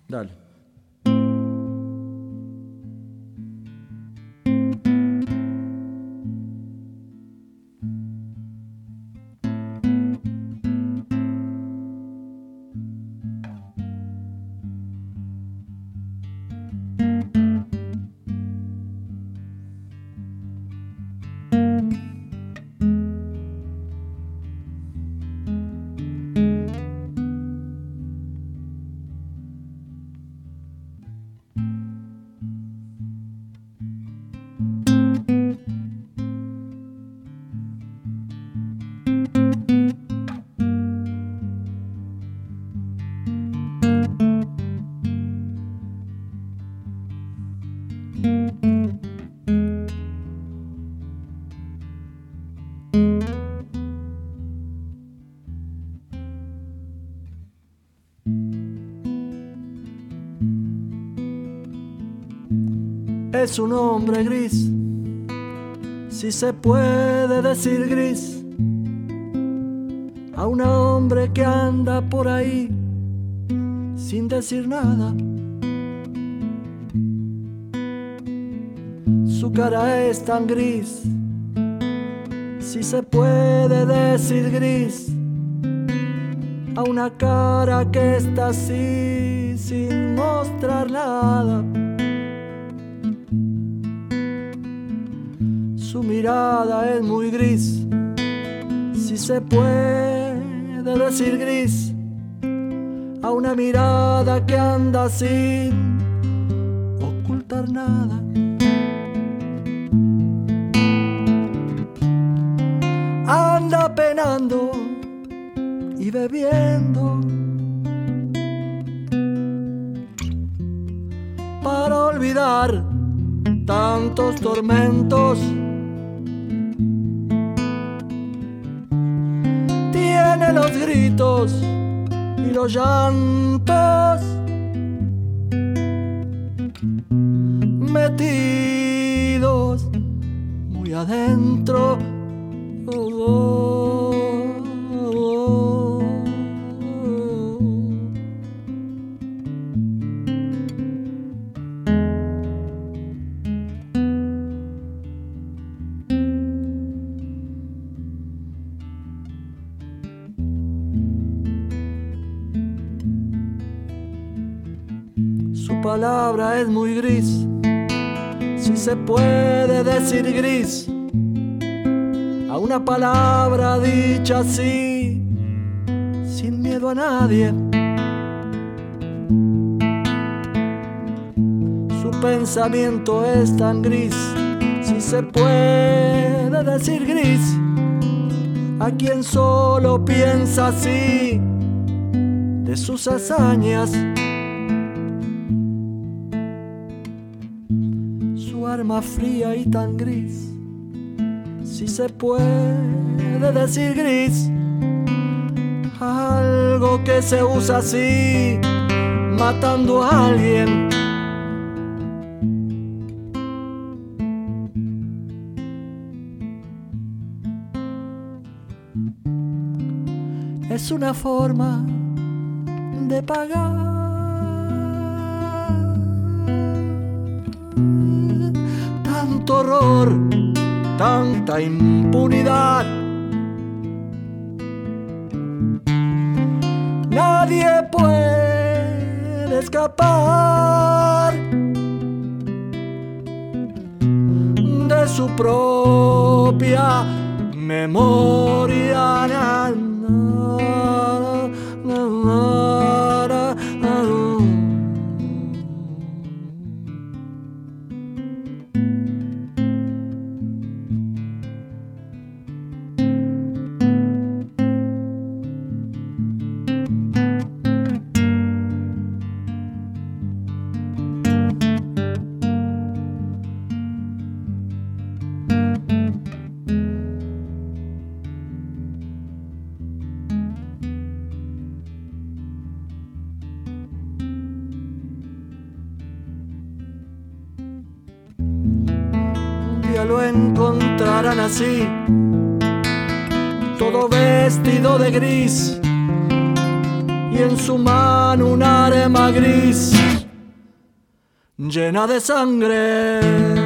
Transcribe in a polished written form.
Dale. Es un hombre gris, si se puede decir gris, a un hombre que anda por ahí sin decir nada. Su cara es tan gris, si se puede decir gris, a una cara que está así sin mostrar nada. Su mirada es muy gris, si se puede decir gris, a una mirada que anda sin ocultar nada. Anda penando y bebiendo para olvidar tantos tormentos. Tiene los gritos y los llantos metidos muy adentro. Su palabra es muy gris, si se puede decir gris, a una palabra dicha así, sin miedo a nadie. Su pensamiento es tan gris, si se puede decir gris, a quien solo piensa así de sus hazañas. Su arma fría y tan gris, si se puede decir gris, algo que se usa así, matando a alguien. Es una forma de pagar tanto horror, tanta impunidad. Nadie puede escapar de su propia memoria. Lo encontrarán así, todo vestido de gris y en su mano un arma gris llena de sangre.